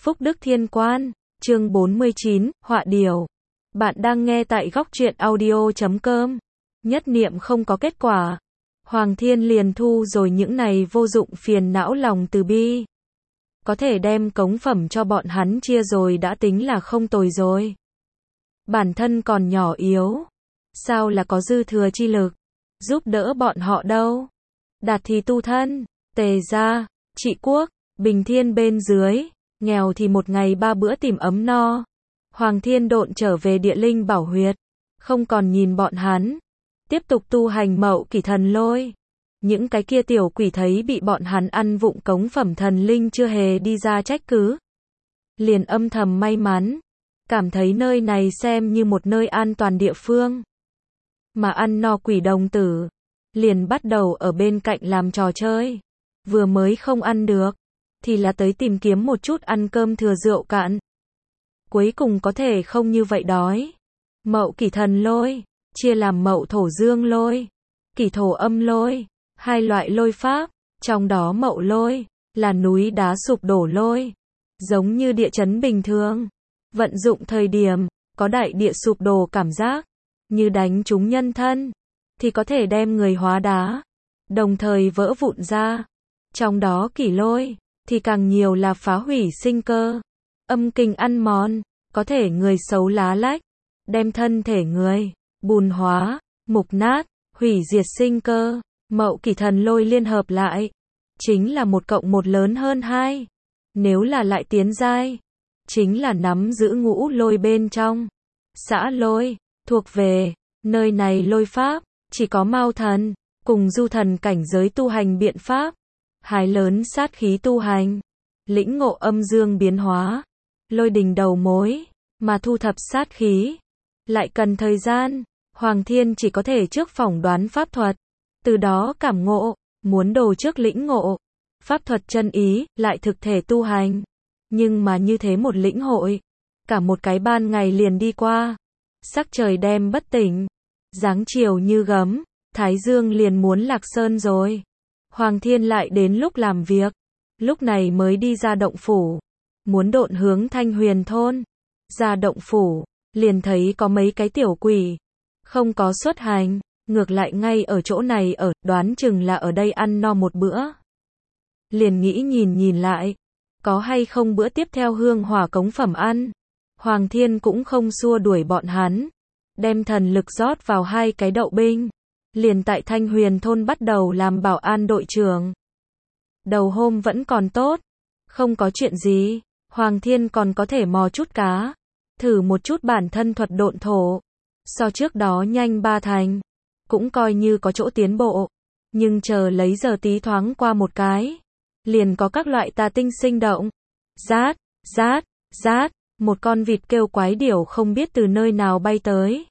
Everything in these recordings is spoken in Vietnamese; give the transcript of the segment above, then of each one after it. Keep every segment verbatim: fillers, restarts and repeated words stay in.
Phúc Đức Thiên Quan, chương bốn mươi chín, Họa Điều. Bạn đang nghe tại góc truyện audio chấm com. Nhất niệm không có kết quả. Hoàng Thiên liền thu rồi những này vô dụng phiền não lòng từ bi. Có thể đem cống phẩm cho bọn hắn chia rồi đã tính là không tồi rồi. Bản thân còn nhỏ yếu. Sao là có dư thừa chi lực. Giúp đỡ bọn họ đâu. Đạt thì tu thân, tề gia, trị quốc, bình thiên bên dưới. Nghèo thì một ngày ba bữa tìm ấm no. Hoàng Thiên độn trở về địa linh bảo huyệt. Không còn nhìn bọn hắn. Tiếp tục tu hành mậu kỷ thần lôi. Những cái kia tiểu quỷ thấy bị bọn hắn ăn vụng cống phẩm thần linh chưa hề đi ra trách cứ. Liền âm thầm may mắn. Cảm thấy nơi này xem như một nơi an toàn địa phương. Mà ăn no quỷ đồng tử. Liền bắt đầu ở bên cạnh làm trò chơi. Vừa mới không ăn được. Thì là tới tìm kiếm một chút ăn cơm thừa rượu cạn. Cuối cùng có thể không như vậy đói. Mậu kỷ thần lôi. Chia làm mậu thổ dương lôi. Kỷ thổ âm lôi. Hai loại lôi pháp. Trong đó mậu lôi. Là núi đá sụp đổ lôi. Giống như địa chấn bình thường. Vận dụng thời điểm. Có đại địa sụp đổ cảm giác. Như đánh trúng nhân thân. Thì có thể đem người hóa đá. Đồng thời vỡ vụn ra. Trong đó kỷ lôi. Thì càng nhiều là phá hủy sinh cơ. Âm kinh ăn mòn. Có thể người xấu lá lách. Đem thân thể người. Bùn hóa. Mục nát. Hủy diệt sinh cơ. Mậu kỷ thần lôi liên hợp lại. Chính là một cộng một lớn hơn hai. Nếu là lại tiến giai. Chính là nắm giữ ngũ lôi bên trong. Xã lôi. Thuộc về. Nơi này lôi pháp. Chỉ có Mao thần. Cùng du thần cảnh giới tu hành biện pháp. Hai lớn sát khí tu hành. Lĩnh ngộ âm dương biến hóa. Lôi đình đầu mối. Mà thu thập sát khí. Lại cần thời gian. Hoàng Thiên chỉ có thể trước phỏng đoán pháp thuật. Từ đó cảm ngộ. Muốn đồ trước lĩnh ngộ. Pháp thuật chân ý. Lại thực thể tu hành. Nhưng mà như thế một lĩnh hội. Cả một cái ban ngày liền đi qua. Sắc trời đem bất tỉnh. Dáng chiều như gấm. Thái dương liền muốn lạc sơn rồi. Hoàng Thiên lại đến lúc làm việc. Lúc này mới đi ra động phủ. Muốn độn hướng Thanh Huyền thôn. Ra động phủ. Liền thấy có mấy cái tiểu quỷ. Không có xuất hành. Ngược lại ngay ở chỗ này ở. Đoán chừng là ở đây ăn no một bữa. Liền nghĩ nhìn nhìn lại. Có hay không bữa tiếp theo hương hỏa cống phẩm ăn. Hoàng Thiên cũng không xua đuổi bọn hắn. Đem thần lực rót vào hai cái đậu binh. Liền tại Thanh Huyền thôn bắt đầu làm bảo an đội trưởng. Đầu hôm vẫn còn tốt. Không có chuyện gì. Hoàng Thiên còn có thể mò chút cá. Thử một chút bản thân thuật độn thổ. So trước đó nhanh ba thành. Cũng coi như có chỗ tiến bộ. Nhưng chờ lấy giờ tí thoáng qua một cái. Liền có các loại tà tinh sinh động. Rát, rát, rát. Một con vịt kêu quái điểu không biết từ nơi nào bay tới.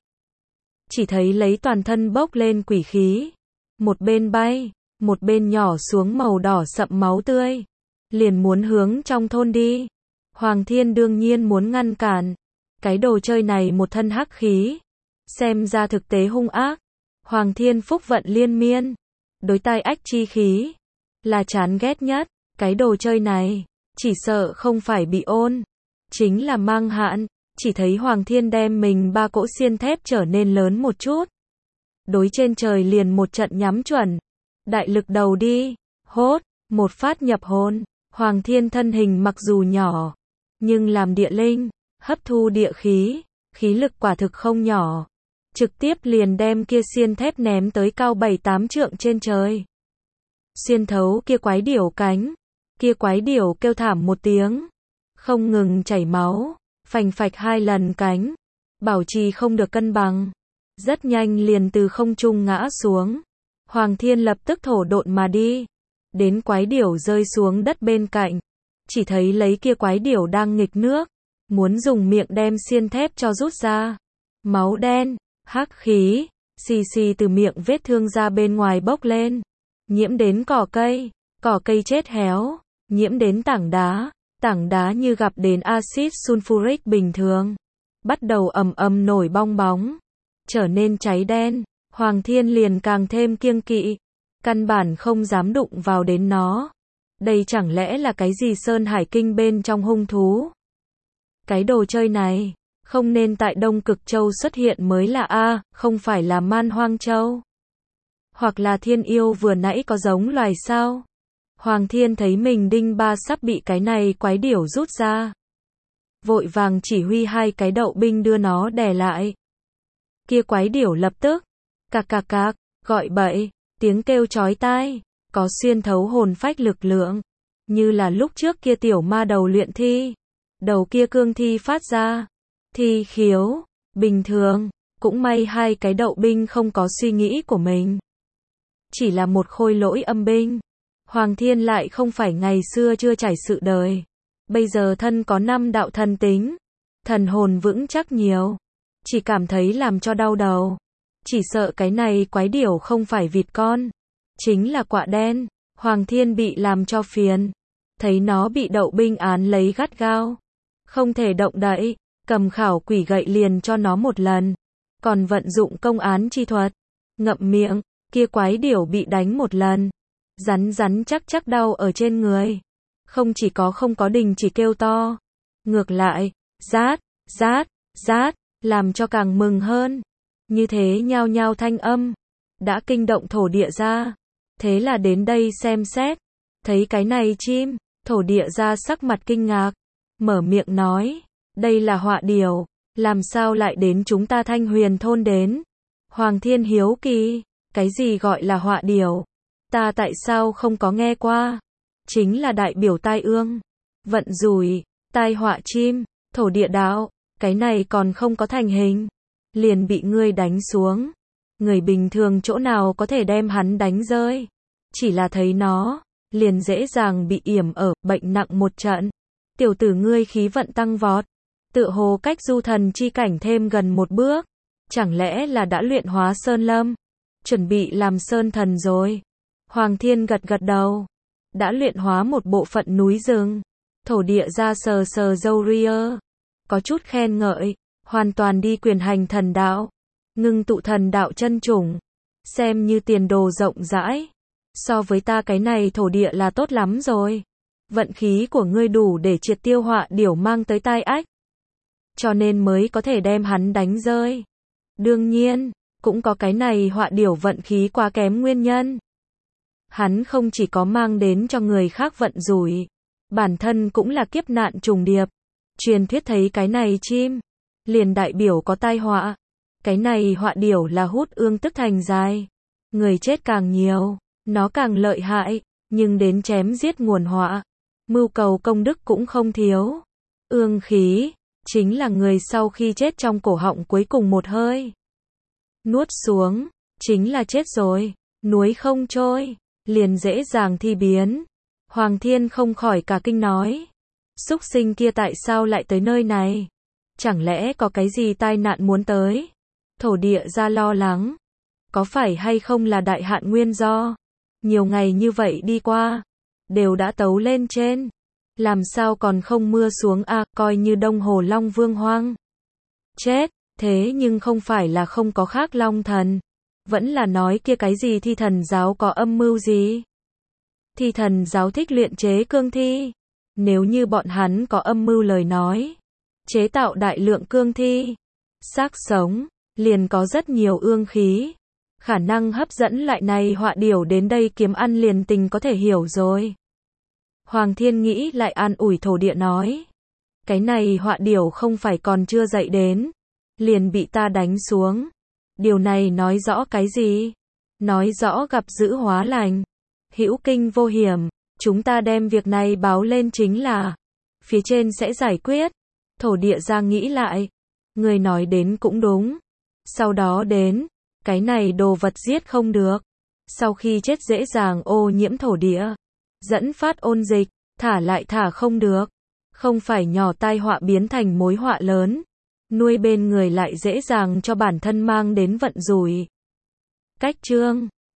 Chỉ thấy lấy toàn thân bốc lên quỷ khí. Một bên bay, một bên nhỏ xuống màu đỏ sậm máu tươi. Liền muốn hướng trong thôn đi. Hoàng Thiên đương nhiên muốn ngăn cản. Cái đồ chơi này một thân hắc khí. Xem ra thực tế hung ác. Hoàng Thiên phúc vận liên miên. Đối tai ách chi khí. Là chán ghét nhất. Cái đồ chơi này. Chỉ sợ không phải bị ôn. Chính là mang hạn. Chỉ thấy Hoàng Thiên đem mình ba cỗ xiên thép trở nên lớn một chút. Đối trên trời liền một trận nhắm chuẩn. Đại lực đầu đi. Hốt. Một phát nhập hồn. Hoàng Thiên thân hình mặc dù nhỏ. Nhưng làm địa linh. Hấp thu địa khí. Khí lực quả thực không nhỏ. Trực tiếp liền đem kia xiên thép ném tới cao bảy tám trượng trên trời. Xuyên thấu kia quái điểu cánh. Kia quái điểu kêu thảm một tiếng. Không ngừng chảy máu. Phành phạch hai lần cánh. Bảo trì không được cân bằng. Rất nhanh liền từ không trung ngã xuống. Hoàng Thiên lập tức thổ độn mà đi. Đến quái điểu rơi xuống đất bên cạnh. Chỉ thấy lấy kia quái điểu đang nghịch nước. Muốn dùng miệng đem xiên thép cho rút ra. Máu đen, hắc khí, xì xì từ miệng vết thương ra bên ngoài bốc lên. Nhiễm đến cỏ cây, cỏ cây chết héo. Nhiễm đến tảng đá. Tảng đá như gặp đến axit sulfuric bình thường. Bắt đầu ầm ầm nổi bong bóng. Trở nên cháy đen. Hoàng Thiên liền càng thêm kiêng kỵ. Căn bản không dám đụng vào đến nó. Đây chẳng lẽ là cái gì Sơn Hải Kinh bên trong hung thú? Cái đồ chơi này, không nên tại Đông Cực Châu xuất hiện mới là a, không phải là Man Hoang Châu. Hoặc là thiên yêu vừa nãy có giống loài sao? Hoàng Thiên thấy mình đinh ba sắp bị cái này quái điểu rút ra. Vội vàng chỉ huy hai cái đậu binh đưa nó đè lại. Kia quái điểu lập tức, cạc cạc cạc, gọi bậy, tiếng kêu chói tai, có xuyên thấu hồn phách lực lượng. Như là lúc trước kia tiểu ma đầu luyện thi. Đầu kia cương thi phát ra. Thi khiếu, bình thường, cũng may hai cái đậu binh không có suy nghĩ của mình. Chỉ là một khôi lỗi âm binh. Hoàng Thiên lại không phải ngày xưa chưa trải sự đời. Bây giờ thân có năm đạo thần tính. Thần hồn vững chắc nhiều. Chỉ cảm thấy làm cho đau đầu. Chỉ sợ cái này quái điểu không phải vịt con. Chính là quạ đen. Hoàng Thiên bị làm cho phiền. Thấy nó bị đậu binh án lấy gắt gao. Không thể động đậy. Cầm khảo quỷ gậy liền cho nó một lần. Còn vận dụng công án chi thuật. Ngậm miệng. Kia quái điểu bị đánh một lần. Rắn rắn chắc chắc đau ở trên người. Không chỉ có không có đình chỉ kêu to. Ngược lại, rát, rát, rát, làm cho càng mừng hơn. Như thế nhao nhao thanh âm. Đã kinh động thổ địa ra. Thế là đến đây xem xét. Thấy cái này chim, thổ địa ra sắc mặt kinh ngạc. Mở miệng nói. Đây là họa điểu. Làm sao lại đến chúng ta Thanh Huyền thôn đến? Hoàng Thiên hiếu kỳ. Cái gì gọi là họa điểu? Ta tại sao không có nghe qua? Chính là đại biểu tai ương, vận rủi, tai họa chim, thổ địa đạo. Cái này còn không có thành hình. Liền bị ngươi đánh xuống. Người bình thường chỗ nào có thể đem hắn đánh rơi. Chỉ là thấy nó, liền dễ dàng bị yểm ở, bệnh nặng một trận. Tiểu tử ngươi khí vận tăng vọt. Tựa hồ cách du thần chi cảnh thêm gần một bước. Chẳng lẽ là đã luyện hóa sơn lâm? Chuẩn bị làm sơn thần rồi. Hoàng Thiên gật gật đầu. Đã luyện hóa một bộ phận núi rừng. Thổ địa ra sờ sờ râu ria. Có chút khen ngợi. Hoàn toàn đi quyền hành thần đạo. Ngưng tụ thần đạo chân chủng. Xem như tiền đồ rộng rãi. So với ta cái này thổ địa là tốt lắm rồi. Vận khí của ngươi đủ để triệt tiêu họa điểu mang tới tai ách. Cho nên mới có thể đem hắn đánh rơi. Đương nhiên, cũng có cái này họa điểu vận khí quá kém nguyên nhân. Hắn không chỉ có mang đến cho người khác vận rủi, bản thân cũng là kiếp nạn trùng điệp. Truyền thuyết thấy cái này chim, liền đại biểu có tai họa. Cái này họa điểu là hút ương tức thành dài. Người chết càng nhiều, nó càng lợi hại, nhưng đến chém giết nguồn họa. Mưu cầu công đức cũng không thiếu. Ương khí, chính là người sau khi chết trong cổ họng cuối cùng một hơi. Nuốt xuống, chính là chết rồi, nuối không trôi, liền dễ dàng thi biến. Hoàng Thiên không khỏi cả kinh nói. Súc sinh kia tại sao lại tới nơi này? Chẳng lẽ có cái gì tai nạn muốn tới? Thổ địa ra lo lắng. Có phải hay không là đại hạn nguyên do? Nhiều ngày như vậy đi qua, đều đã tấu lên trên. Làm sao còn không mưa xuống a, à, coi như Đông Hồ Long Vương hoang. Chết, thế nhưng không phải là không có khác Long Thần. Vẫn là nói kia cái gì thi thần giáo có âm mưu gì? Thi thần giáo thích luyện chế cương thi. Nếu như bọn hắn có âm mưu lời nói, chế tạo đại lượng cương thi, xác sống, liền có rất nhiều ương khí. Khả năng hấp dẫn lại này họa điểu đến đây kiếm ăn liền tình có thể hiểu rồi. Hoàng Thiên nghĩ lại an ủi thổ địa nói. Cái này họa điểu không phải còn chưa dậy đến. Liền bị ta đánh xuống. Điều này nói rõ cái gì? Nói rõ gặp dữ hóa lành. Hữu kinh vô hiểm. Chúng ta đem việc này báo lên chính là. Phía trên sẽ giải quyết. Thổ địa ra nghĩ lại. Người nói đến cũng đúng. Sau đó đến. Cái này đồ vật giết không được. Sau khi chết dễ dàng ô nhiễm thổ địa. Dẫn phát ôn dịch. Thả lại thả không được. Không phải nhỏ tai họa biến thành mối họa lớn. Nuôi bên người lại dễ dàng cho bản thân mang đến vận rủi. Cách chương